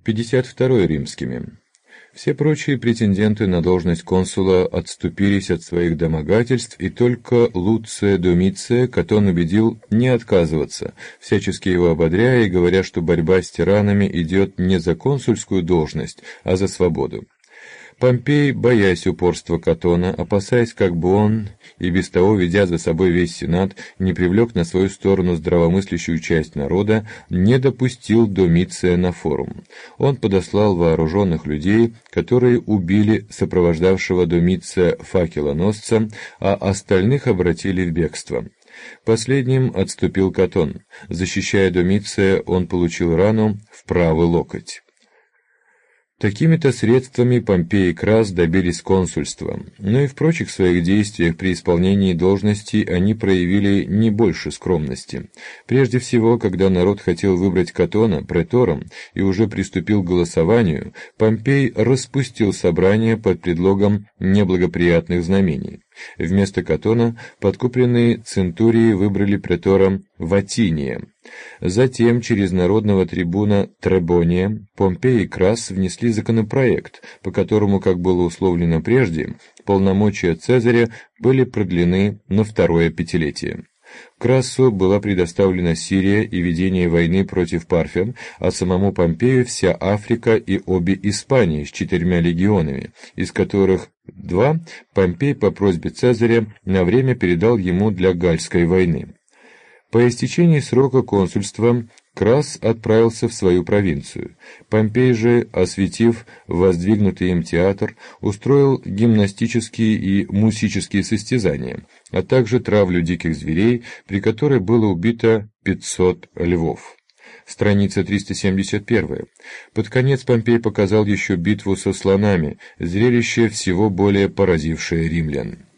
52 римскими. Все прочие претенденты на должность консула отступились от своих домогательств, и только Луция Домиция Катон убедил не отказываться, всячески его ободряя и говоря, что борьба с тиранами идет не за консульскую должность, а за свободу. Помпей, боясь упорства Катона, опасаясь, как бы он, и без того ведя за собой весь сенат, не привлек на свою сторону здравомыслящую часть народа, не допустил Домиция на форум. Он подослал вооруженных людей, которые убили сопровождавшего Домиция факелоносца, а остальных обратили в бегство. Последним отступил Катон. Защищая Домиция, он получил рану в правый локоть. Такими-то средствами Помпей и Крас добились консульства, но и в прочих своих действиях при исполнении должности они проявили не больше скромности. Прежде всего, когда народ хотел выбрать Катона претором и уже приступил к голосованию, Помпей распустил собрание под предлогом неблагоприятных знамений. Вместо Катона подкупленные центурии выбрали претором Ватиния. Затем через народного трибуна Требония Помпей и Крас внесли законопроект, по которому, как было условлено прежде, полномочия Цезаря были продлены на второе пятилетие. Красу была предоставлена Сирия и ведение войны против парфян, а самому Помпею вся Африка и обе Испании с 4 легионами, из которых 2 Помпей по просьбе Цезаря на время передал ему для Гальской войны. По истечении срока консульства Крас отправился в свою провинцию. Помпей же, осветив воздвигнутый им театр, устроил гимнастические и мусические состязания, а также травлю диких зверей, при которой было убито 500 львов. Страница 371. Под конец Помпей показал еще битву со слонами, зрелище всего более поразившее римлян.